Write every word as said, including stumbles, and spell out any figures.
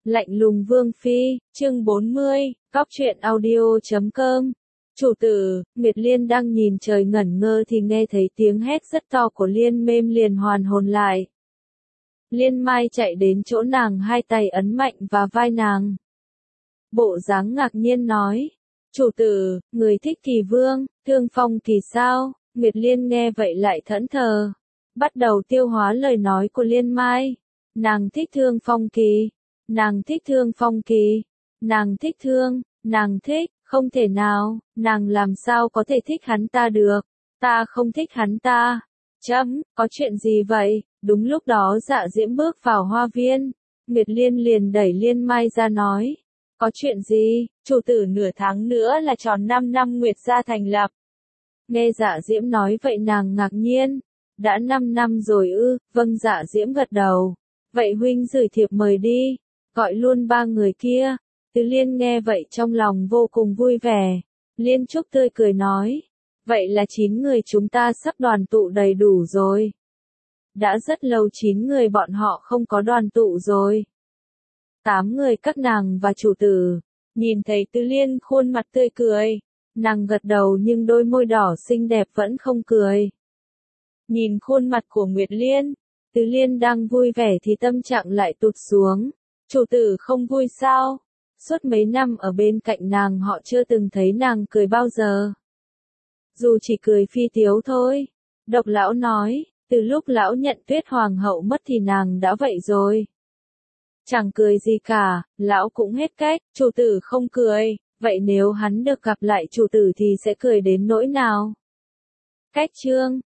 Lạnh lùng Vương Phi, chương bốn mươi, cóc truyện audio chấm com. Chủ tử, Nguyệt Liên đang nhìn trời ngẩn ngơ thì nghe thấy tiếng hét rất to của Liên Mêm liền hoàn hồn lại. Liên Mai chạy đến chỗ nàng, hai tay ấn mạnh vào vai nàng. Bộ dáng ngạc nhiên nói, chủ tử, người thích Kỳ Vương, Thương Phong Kỳ sao? Nguyệt Liên nghe vậy lại thẫn thờ, bắt đầu tiêu hóa lời nói của Liên Mai. Nàng thích Thương Phong Kỳ, nàng thích Thương Phong Kỳ, nàng thích thương, nàng thích, không thể nào, nàng làm sao có thể thích hắn ta được, ta không thích hắn ta. Chấm, có chuyện gì vậy? Đúng lúc đó Dạ Diễm bước vào hoa viên, Nguyệt Liên liền đẩy Liên Mai ra nói, có chuyện gì? Chủ tử nửa tháng nữa là tròn năm năm Nguyệt gia thành lập. Nghe Dạ Diễm nói vậy nàng ngạc nhiên, đã năm năm rồi ư? Vâng, Dạ Diễm gật đầu. Vậy huynh gửi thiệp mời đi, gọi luôn ba người kia. Từ Liên nghe vậy trong lòng vô cùng vui vẻ. Liên Trúc tươi cười nói, vậy là chín người chúng ta sắp đoàn tụ đầy đủ rồi. Đã rất lâu chín người bọn họ không có đoàn tụ rồi. Tám người các nàng và chủ tử, nhìn thấy Từ Liên khuôn mặt tươi cười, nàng gật đầu nhưng đôi môi đỏ xinh đẹp vẫn không cười. Nhìn khuôn mặt của Nguyệt Liên, Từ Liên đang vui vẻ thì tâm trạng lại tụt xuống. Chủ tử không vui sao? Suốt mấy năm ở bên cạnh nàng họ chưa từng thấy nàng cười bao giờ. Dù chỉ cười phi tiếu thôi. Độc lão nói, từ lúc lão nhận Tuyết Hoàng hậu mất thì nàng đã vậy rồi. Chẳng cười gì cả, lão cũng hết cách, chủ tử không cười, vậy nếu hắn được gặp lại chủ tử thì sẽ cười đến nỗi nào? Cách chương